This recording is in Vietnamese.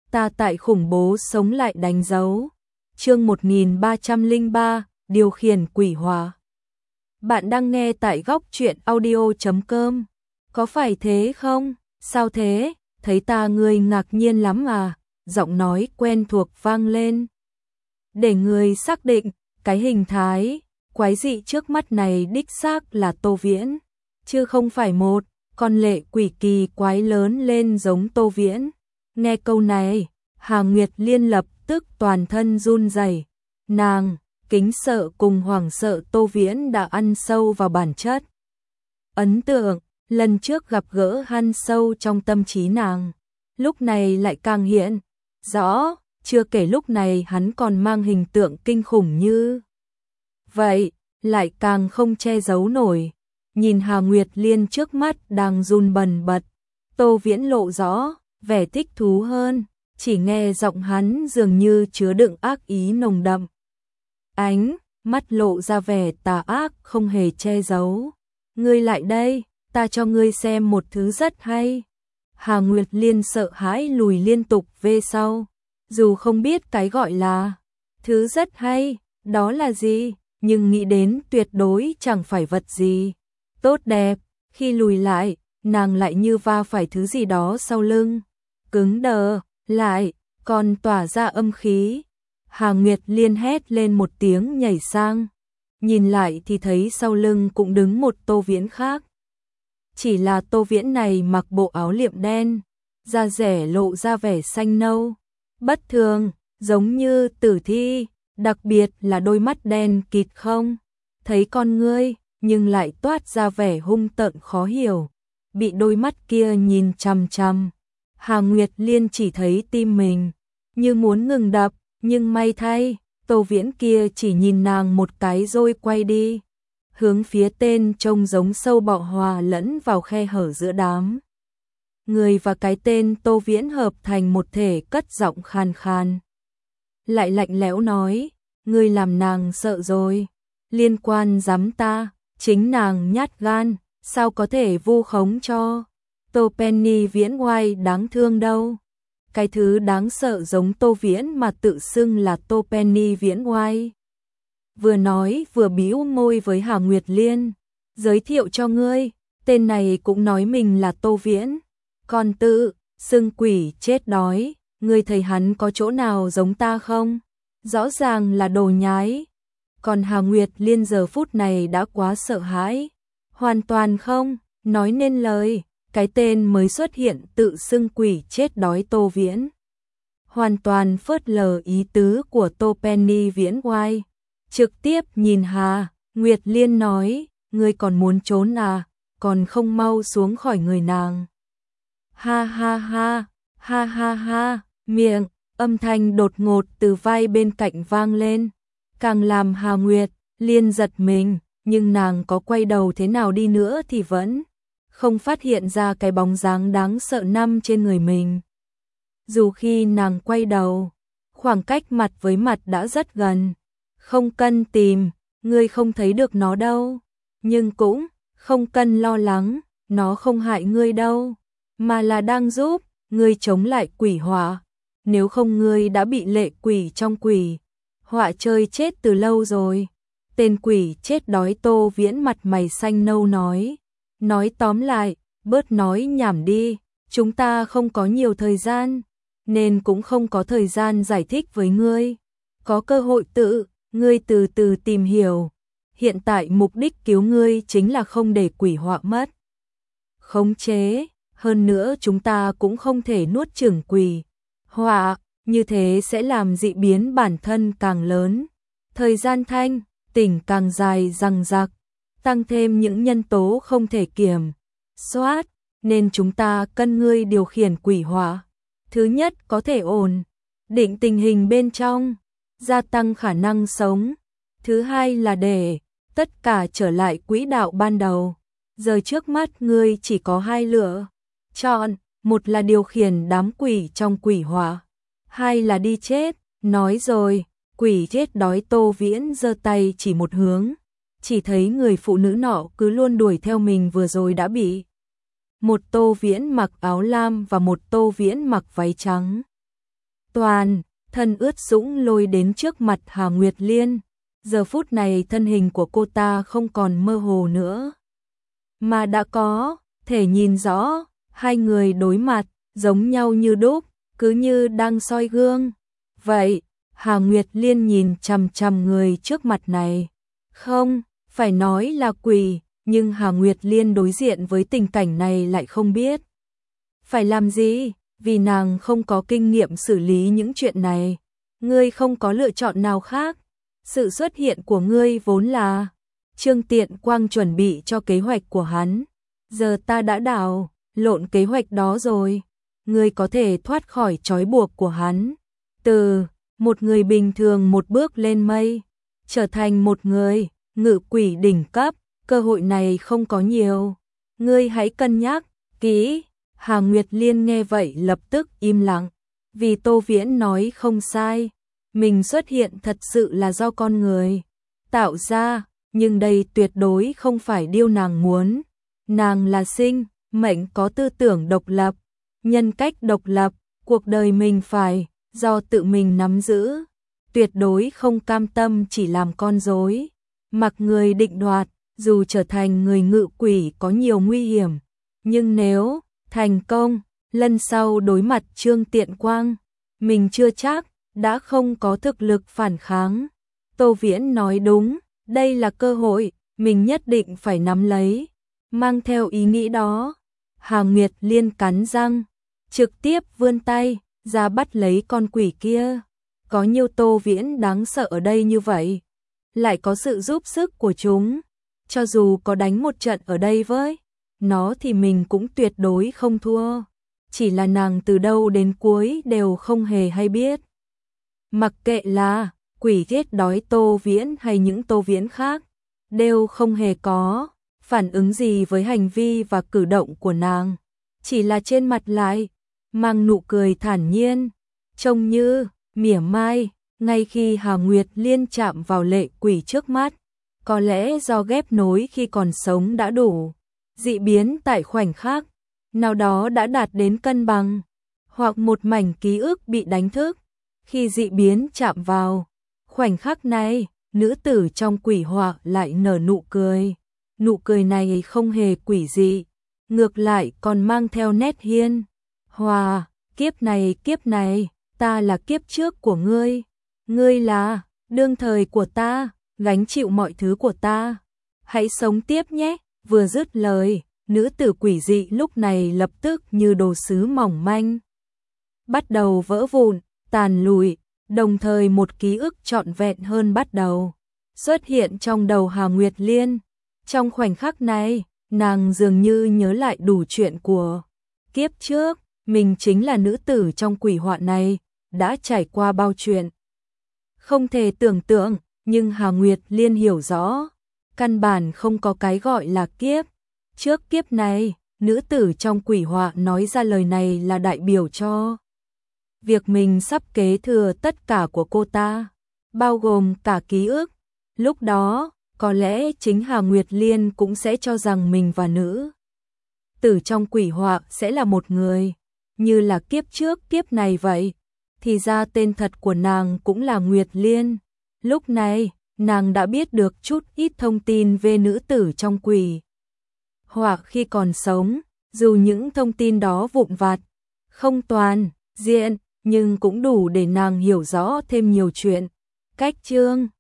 ta tại khủng bố sống lại đánh dấu. Chương 1303, điều khiển quỷ hỏa. Bạn đang nghe tại góc truyện audio.com. Có phải thế không? Sao thế? Thấy ta ngươi ngạc nhiên lắm à? Giọng nói quen thuộc vang lên. Để người xác định, cái hình thái quái dị trước mắt này đích xác là Tô Viễn, chứ không phải một con lệ quỷ kỳ quái lớn lên giống Tô Viễn. Nghe câu này, Hà Nguyệt Liên lập tức toàn thân run rẩy. Nàng kính sợ cùng hoảng sợ Tô Viễn đã ăn sâu vào bản chất. Ấn tượng lần trước gặp gỡ ăn sâu trong tâm trí nàng, lúc này lại càng hiện rõ, chưa kể lúc này hắn còn mang hình tượng kinh khủng như vậy, lại càng không che giấu nổi. Nhìn Hà Nguyệt Liên trước mắt đang run bần bật, Tô Viễn lộ rõ vẻ thích thú hơn, chỉ nghe giọng hắn dường như chứa đựng ác ý nồng đậm. Ánh mắt lộ ra vẻ tà ác không hề che giấu. Ngươi lại đây, ta cho ngươi xem một thứ rất hay. Hà Nguyệt Liên sợ hãi lùi liên tục về sau, dù không biết cái gọi là thứ rất hay, đó là gì, nhưng nghĩ đến tuyệt đối chẳng phải vật gì tốt đẹp. Khi lùi lại, nàng lại như va phải thứ gì đó sau lưng, cứng đờ lại, còn tỏa ra âm khí. Hà Nguyệt Liên hét lên một tiếng nhảy sang, nhìn lại thì thấy sau lưng cũng đứng một Tô Viễn khác. Chỉ là Tô Viễn này mặc bộ áo liệm đen, da rẻ lộ ra vẻ xanh nâu, bất thường, giống như tử thi, đặc biệt là đôi mắt đen kịt không thấy con ngươi, nhưng lại toát ra vẻ hung tợn khó hiểu. Bị đôi mắt kia nhìn chằm chằm, Hà Nguyệt Liên chỉ thấy tim mình như muốn ngừng đập, nhưng may thay, Tô Viễn kia chỉ nhìn nàng một cái rồi quay đi, hướng phía tên trông giống sâu bọ hòa lẫn vào khe hở giữa đám người và cái tên Tô Viễn hợp thành một thể, cất giọng khàn khàn, lại lạnh lẽo nói: ngươi làm nàng sợ rồi, liên quan dám ta, chính nàng nhát gan, sao có thể vu khống cho Tô Penny Viễn oai đáng thương đâu. Cái thứ đáng sợ giống Tô Viễn mà tự xưng là Tô Penny Viễn oai. Vừa nói vừa bĩu môi với Hà Nguyệt Liên, giới thiệu cho ngươi, tên này cũng nói mình là Tô Viễn, còn tự xưng quỷ chết đói, ngươi thấy hắn có chỗ nào giống ta không? Rõ ràng là đồ nhái. Còn Hà Nguyệt Liên giờ phút này đã quá sợ hãi, hoàn toàn không nói nên lời. Cái tên mới xuất hiện tự xưng quỷ chết đói Tô Viễn hoàn toàn phớt lờ ý tứ của Tô Penny Viễn oai, trực tiếp nhìn Hà Nguyệt Liên nói: ngươi còn muốn trốn à, còn không mau xuống khỏi người nàng. Ha ha ha, ha ha ha, miệng âm thanh đột ngột từ vai bên cạnh vang lên, càng làm Hà Nguyệt Liên giật mình, nhưng nàng có quay đầu thế nào đi nữa thì vẫn không phát hiện ra cái bóng dáng đáng sợ nằm trên người mình. Dù khi nàng quay đầu, khoảng cách mặt với mặt đã rất gần, không cần tìm, ngươi không thấy được nó đâu, nhưng cũng không cần lo lắng, nó không hại ngươi đâu, mà là đang giúp ngươi chống lại quỷ họa, nếu không ngươi đã bị lệ quỷ trong quỷ họa chơi chết từ lâu rồi. Tên quỷ chết đói Tô Viễn mặt mày xanh nâu nói tóm lại, bớt nói nhảm đi, chúng ta không có nhiều thời gian, nên cũng không có thời gian giải thích với ngươi, có cơ hội ngươi từ từ tìm hiểu. Hiện tại mục đích cứu ngươi chính là không để quỷ họa mất khống chế, hơn nữa chúng ta cũng không thể nuốt chửng quỷ họa, như thế sẽ làm dị biến bản thân càng lớn, thời gian thanh tỉnh càng dài dằng dặc, tăng thêm những nhân tố không thể kiểm soát, nên chúng ta cần ngươi điều khiển quỷ họa. Thứ nhất, có thể ổn định tình hình bên trong, gia tăng khả năng sống. Thứ hai là để tất cả trở lại quỹ đạo ban đầu. Giờ trước mắt ngươi chỉ có hai lựa chọn, một là điều khiển đám quỷ trong quỷ họa, hai là đi chết. Nói rồi, quỷ chết đói Tô Viễn giơ tay chỉ một hướng, chỉ thấy người phụ nữ nọ cứ luôn đuổi theo mình vừa rồi đã bị một Tô Viễn mặc áo lam và một Tô Viễn mặc váy trắng toàn thân ướt sũng lôi đến trước mặt Hà Nguyệt Liên. Giờ phút này thân hình của cô ta không còn mơ hồ nữa, mà đã có thể nhìn rõ, hai người đối mặt, giống nhau như đúc, cứ như đang soi gương. Vậy, Hà Nguyệt Liên nhìn chằm chằm người trước mặt này. Không, phải nói là quỷ, nhưng Hà Nguyệt Liên đối diện với tình cảnh này lại không biết phải làm gì, vì nàng không có kinh nghiệm xử lý những chuyện này. Ngươi không có lựa chọn nào khác. Sự xuất hiện của ngươi vốn là Trương Tiện Quang chuẩn bị cho kế hoạch của hắn. Giờ ta đã đảo lộn kế hoạch đó rồi. Ngươi có thể thoát khỏi trói buộc của hắn. Từ một người bình thường một bước lên mây, trở thành một người ngự quỷ đỉnh cấp, cơ hội này không có nhiều. Ngươi hãy cân nhắc kỹ. Hà Nguyệt Liên nghe vậy lập tức im lặng, vì Tô Viễn nói không sai. Mình xuất hiện thật sự là do con người tạo ra, nhưng đây tuyệt đối không phải điều nàng muốn. Nàng là sinh mệnh có tư tưởng độc lập, nhân cách độc lập, cuộc đời mình phải do tự mình nắm giữ, tuyệt đối không cam tâm chỉ làm con rối, mặc người định đoạt. Dù trở thành người ngự quỷ có nhiều nguy hiểm, nhưng nếu thành công, lần sau đối mặt Trương Tiện Quang, mình chưa chắc đã không có thực lực phản kháng. Tô Viễn nói đúng, đây là cơ hội, mình nhất định phải nắm lấy. Mang theo ý nghĩ đó, Hà Nguyệt Liên cắn răng, trực tiếp vươn tay ra bắt lấy con quỷ kia. Có nhiều Tô Viễn đáng sợ ở đây như vậy, lại có sự giúp sức của chúng. Cho dù có đánh một trận ở đây với nó thì mình cũng tuyệt đối không thua. Chỉ là nàng từ đầu đến cuối đều không hề hay biết. Mặc kệ là quỷ ghét đói Tô Viễn hay những Tô Viễn khác, đều không hề có phản ứng gì với hành vi và cử động của nàng. Chỉ là trên mặt lại mang nụ cười thản nhiên, trông như mỉa mai. Ngay khi Hà Nguyệt Liên chạm vào lệ quỷ trước mắt, có lẽ do ghép nối khi còn sống đã đủ, dị biến tại khoảnh khắc nào đó đã đạt đến cân bằng, hoặc một mảnh ký ức bị đánh thức. Khi dị biến chạm vào khoảnh khắc này, nữ tử trong quỷ họa lại nở nụ cười. Nụ cười này không hề quỷ dị, ngược lại còn mang theo nét hiên hòa. Kiếp này, ta là kiếp trước của ngươi, ngươi là đương thời của ta, gánh chịu mọi thứ của ta. Hãy sống tiếp nhé. Vừa dứt lời, nữ tử quỷ dị lúc này lập tức như đồ sứ mỏng manh, bắt đầu vỡ vụn, tàn lụi, đồng thời một ký ức trọn vẹn hơn bắt đầu xuất hiện trong đầu Hà Nguyệt Liên. Trong khoảnh khắc này, nàng dường như nhớ lại đủ chuyện của kiếp trước. Mình chính là nữ tử trong quỷ họa này, đã trải qua bao chuyện không thể tưởng tượng, nhưng Hà Nguyệt Liên hiểu rõ, căn bản không có cái gọi là kiếp trước kiếp này. Nữ tử trong quỷ họa nói ra lời này là đại biểu cho việc mình sắp kế thừa tất cả của cô ta, bao gồm cả ký ức. Lúc đó, có lẽ chính Hà Nguyệt Liên cũng sẽ cho rằng mình và nữ tử trong quỷ họa sẽ là một người, như là kiếp trước kiếp này vậy. Thì ra tên thật của nàng cũng là Nguyệt Liên. Lúc này, nàng đã biết được chút ít thông tin về nữ tử trong quỷ hoặc khi còn sống, dù những thông tin đó vụn vặt, không toàn diện, nhưng cũng đủ để nàng hiểu rõ thêm nhiều chuyện. Cách chương